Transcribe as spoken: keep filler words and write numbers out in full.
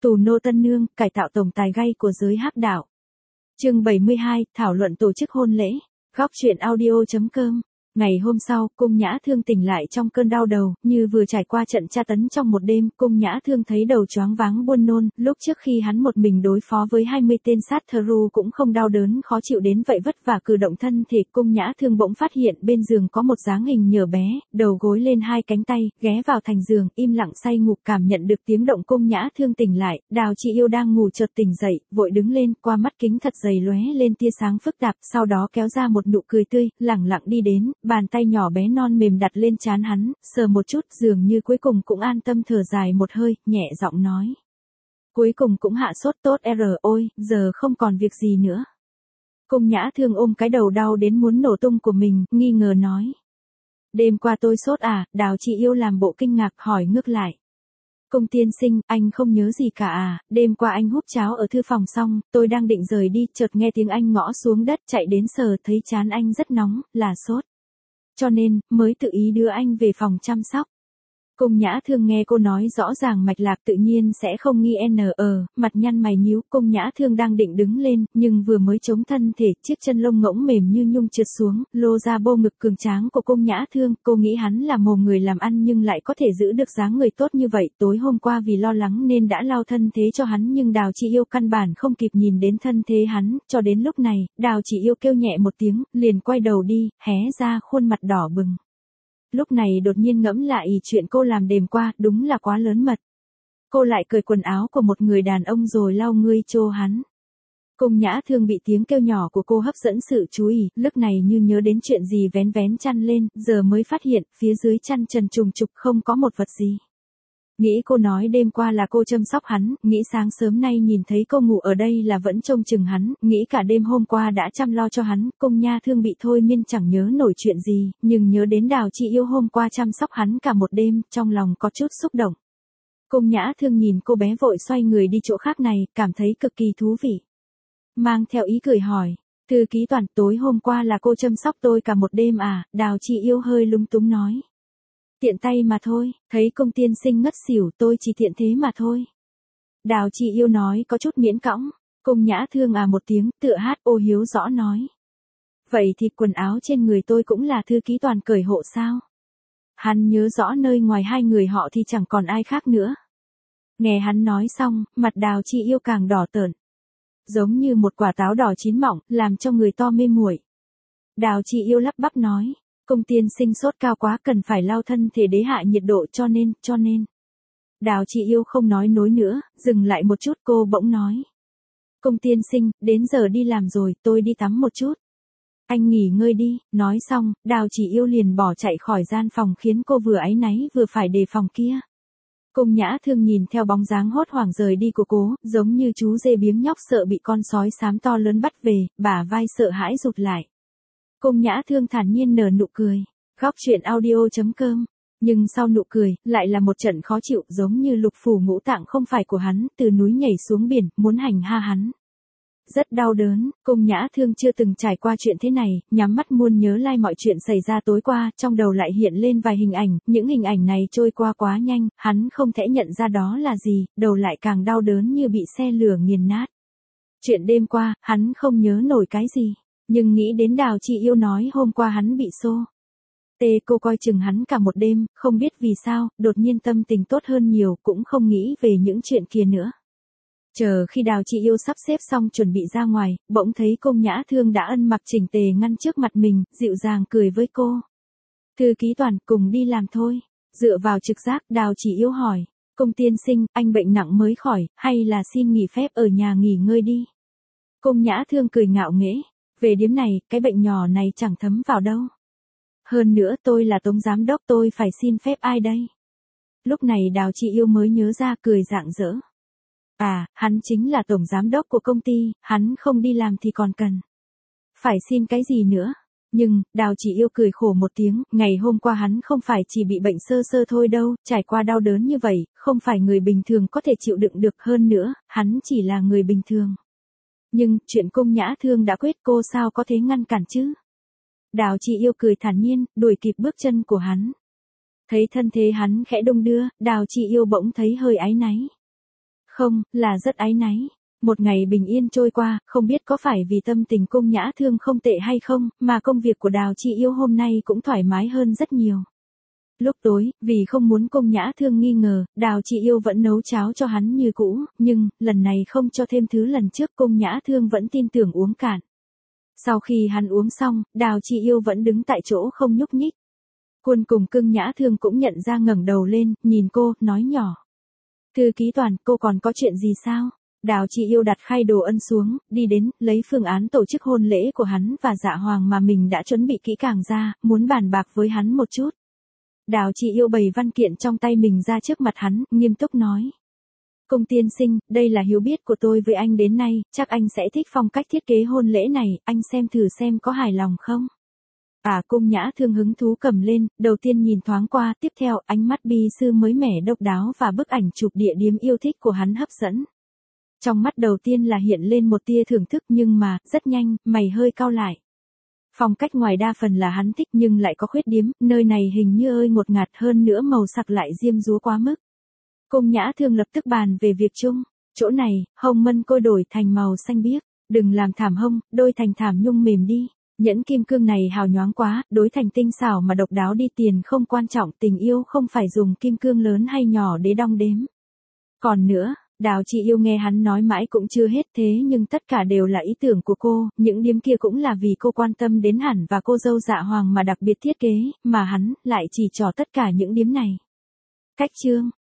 Tù nô tân nương, cải tạo tổng tài gay của giới hắc đạo. Chương bảy mươi hai, thảo luận tổ chức hôn lễ. Góc truyện audio chấm com. Ngày hôm sau, Cung Nhã Thương tỉnh lại trong cơn đau đầu, như vừa trải qua trận tra tấn trong một đêm. Cung Nhã Thương thấy đầu choáng váng buồn nôn, lúc trước khi hắn một mình đối phó với hai mươi tên sát thru cũng không đau đớn khó chịu đến vậy, vất vả cử động thân thể. Cung Nhã Thương bỗng phát hiện bên giường có một dáng hình nhỏ bé, đầu gối lên hai cánh tay, ghé vào thành giường, im lặng say ngủ. Cảm nhận được tiếng động, Cung Nhã Thương tỉnh lại, Đào Chị Yêu đang ngủ chợt tỉnh dậy, vội đứng lên, qua mắt kính thật dày lóe lên tia sáng phức tạp, sau đó kéo ra một nụ cười tươi, lẳng lặng đi đến, bàn tay nhỏ bé non mềm đặt lên trán hắn, sờ một chút, dường như cuối cùng cũng an tâm thở dài một hơi, nhẹ giọng nói: cuối cùng cũng hạ sốt tốt rồi, ôi, giờ không còn việc gì nữa. Cung Nhã Thương ôm cái đầu đau đến muốn nổ tung của mình, nghi ngờ nói: đêm qua tôi sốt à? Đào Chị Yêu làm bộ kinh ngạc hỏi ngược lại: Cung tiên sinh, anh không nhớ gì cả à? Đêm qua anh húp cháo ở thư phòng xong, tôi đang định rời đi, chợt nghe tiếng anh ngõ xuống đất, chạy đến sờ thấy trán anh rất nóng, là sốt. Cho nên, mới tự ý đưa anh về phòng chăm sóc. Cung Nhã Thương nghe cô nói rõ ràng mạch lạc tự nhiên sẽ không nghi n ờ, mặt nhăn mày nhíu. Cung Nhã Thương đang định đứng lên, nhưng vừa mới chống thân thể, chiếc chân lông ngỗng mềm như nhung trượt xuống, lô ra bô ngực cường tráng của Cung Nhã Thương. Cô nghĩ hắn là mồ người làm ăn nhưng lại có thể giữ được dáng người tốt như vậy. Tối hôm qua vì lo lắng nên đã lau thân thế cho hắn, nhưng Đào Chị Yêu căn bản không kịp nhìn đến thân thế hắn, cho đến lúc này, Đào Chị Yêu kêu nhẹ một tiếng, liền quay đầu đi, hé ra khuôn mặt đỏ bừng. Lúc này đột nhiên ngẫm lại chuyện cô làm đêm qua, đúng là quá lớn mật. Cô lại cởi quần áo của một người đàn ông rồi lau ngươi chô hắn. Cung Nhã Thương bị tiếng kêu nhỏ của cô hấp dẫn sự chú ý, lúc này như nhớ đến chuyện gì vén vén chăn lên, giờ mới phát hiện, phía dưới chăn trần trùng trục không có một vật gì. Nghĩ cô nói đêm qua là cô chăm sóc hắn, nghĩ sáng sớm nay nhìn thấy cô ngủ ở đây là vẫn trông chừng hắn, nghĩ cả đêm hôm qua đã chăm lo cho hắn. Cung Nhã Thương bị thôi miên chẳng nhớ nổi chuyện gì, nhưng nhớ đến Đào Chị Yêu hôm qua chăm sóc hắn cả một đêm, trong lòng có chút xúc động. Cung Nhã Thương nhìn cô bé vội xoay người đi chỗ khác này, cảm thấy cực kỳ thú vị. Mang theo ý cười hỏi: thư ký Toàn, tối hôm qua là cô chăm sóc tôi cả một đêm à? Đào Chị Yêu hơi lúng túng nói: tiện tay mà thôi, thấy Cung tiên sinh ngất xỉu, tôi chỉ tiện thế mà thôi. Đào Chị Yêu nói có chút miễn cõng. Cung Nhã Thương à một tiếng, tựa hát ô hiếu rõ nói: vậy thì quần áo trên người tôi cũng là thư ký Toàn cởi hộ sao? Hắn nhớ rõ nơi ngoài hai người họ thì chẳng còn ai khác nữa. Nghe hắn nói xong, mặt Đào Chị Yêu càng đỏ tởn, giống như một quả táo đỏ chín mọng, làm cho người to mê muội. Đào Chị Yêu lắp bắp nói: Cung tiên sinh sốt cao quá, cần phải lau thân thể để hạ nhiệt độ, cho nên, cho nên. Đào Chị Yêu không nói nối nữa, dừng lại một chút, cô bỗng nói: Cung tiên sinh, đến giờ đi làm rồi, tôi đi tắm một chút. Anh nghỉ ngơi đi. Nói xong, Đào Chị Yêu liền bỏ chạy khỏi gian phòng, khiến cô vừa áy náy vừa phải đề phòng kia. Cung Nhã Thương nhìn theo bóng dáng hốt hoảng rời đi của cô, giống như chú dê biếng nhóc sợ bị con sói xám to lớn bắt về, bả vai sợ hãi rụt lại. Cung Nhã Thương thản nhiên nở nụ cười. Góc truyện audio chấm com. Nhưng sau nụ cười, lại là một trận khó chịu, giống như lục phủ ngũ tạng không phải của hắn, từ núi nhảy xuống biển, muốn hành ha hắn. Rất đau đớn. Cung Nhã Thương chưa từng trải qua chuyện thế này, nhắm mắt muôn nhớ lại mọi chuyện xảy ra tối qua, trong đầu lại hiện lên vài hình ảnh, những hình ảnh này trôi qua quá nhanh, hắn không thể nhận ra đó là gì, đầu lại càng đau đớn như bị xe lửa nghiền nát. Chuyện đêm qua, hắn không nhớ nổi cái gì. Nhưng nghĩ đến Đào Chị Yêu nói hôm qua hắn bị xô tê, cô coi chừng hắn cả một đêm, không biết vì sao, đột nhiên tâm tình tốt hơn nhiều, cũng không nghĩ về những chuyện kia nữa. Chờ khi Đào Chị Yêu sắp xếp xong chuẩn bị ra ngoài, bỗng thấy Cung Nhã Thương đã ăn mặc chỉnh tề ngăn trước mặt mình, dịu dàng cười với cô: thư ký Toàn, cùng đi làm thôi. Dựa vào trực giác, Đào Chị Yêu hỏi: Cung tiên sinh, anh bệnh nặng mới khỏi, hay là xin nghỉ phép ở nhà nghỉ ngơi đi? Cung Nhã Thương cười ngạo nghễ: về điểm này, cái bệnh nhỏ này chẳng thấm vào đâu. Hơn nữa tôi là Tống giám đốc, tôi phải xin phép ai đây? Lúc này Đào Chị Yêu mới nhớ ra, cười rạng rỡ. À, hắn chính là tổng giám đốc của công ty, hắn không đi làm thì còn cần phải xin cái gì nữa. Nhưng, Đào Chị Yêu cười khổ một tiếng, ngày hôm qua hắn không phải chỉ bị bệnh sơ sơ thôi đâu, trải qua đau đớn như vậy, không phải người bình thường có thể chịu đựng được, hơn nữa, hắn chỉ là người bình thường. Nhưng, chuyện Cung Nhã Thương đã quyết, cô sao có thể ngăn cản chứ? Đào Chị Yêu cười thản nhiên, đuổi kịp bước chân của hắn. Thấy thân thế hắn khẽ đung đưa, Đào Chị Yêu bỗng thấy hơi áy náy. Không, là rất áy náy. Một ngày bình yên trôi qua, không biết có phải vì tâm tình Cung Nhã Thương không tệ hay không, mà công việc của Đào Chi Yêu hôm nay cũng thoải mái hơn rất nhiều. Lúc tối, vì không muốn Cung Nhã Thương nghi ngờ, Đào Chi Yêu vẫn nấu cháo cho hắn như cũ, nhưng, lần này không cho thêm thứ lần trước Cung Nhã Thương vẫn tin tưởng uống cạn. Sau khi hắn uống xong, Đào Chi Yêu vẫn đứng tại chỗ không nhúc nhích. Quân cùng Cung Nhã Thương cũng nhận ra ngẩng đầu lên, nhìn cô, nói nhỏ. Thư ký Toàn, cô còn có chuyện gì sao? Đào Chi Yêu đặt khay đồ ân xuống, đi đến, lấy phương án tổ chức hôn lễ của hắn và Dạ Hoàng mà mình đã chuẩn bị kỹ càng ra, muốn bàn bạc với hắn một chút. Đào Chi Yêu bày văn kiện trong tay mình ra trước mặt hắn, nghiêm túc nói. Cung tiên sinh, đây là hiểu biết của tôi với anh đến nay, chắc anh sẽ thích phong cách thiết kế hôn lễ này, anh xem thử xem có hài lòng không? À, Cung Nhã Thương hứng thú cầm lên, đầu tiên nhìn thoáng qua, tiếp theo ánh mắt bi sư mới mẻ độc đáo và bức ảnh chụp địa điểm yêu thích của hắn hấp dẫn. Trong mắt đầu tiên là hiện lên một tia thưởng thức nhưng mà, rất nhanh, mày hơi cau lại. Phong cách ngoài đa phần là hắn thích nhưng lại có khuyết điểm, nơi này hình như ơi ngột ngạt hơn nữa màu sắc lại diêm dúa quá mức. Cung Nhã Thương lập tức bàn về việc chung, chỗ này, hồng mân côi đổi thành màu xanh biếc, đừng làm thảm hông, đôi thành thảm nhung mềm đi. Nhẫn kim cương này hào nhoáng quá, đối thành tinh xảo mà độc đáo đi, tiền không quan trọng, tình yêu không phải dùng kim cương lớn hay nhỏ để đong đếm. Còn nữa, Đào Chi Yêu nghe hắn nói mãi cũng chưa hết, thế nhưng tất cả đều là ý tưởng của cô, những điểm kia cũng là vì cô quan tâm đến hẳn và cô dâu Dạ Hoàng mà đặc biệt thiết kế, mà hắn lại chỉ trỏ tất cả những điểm này. Cách chương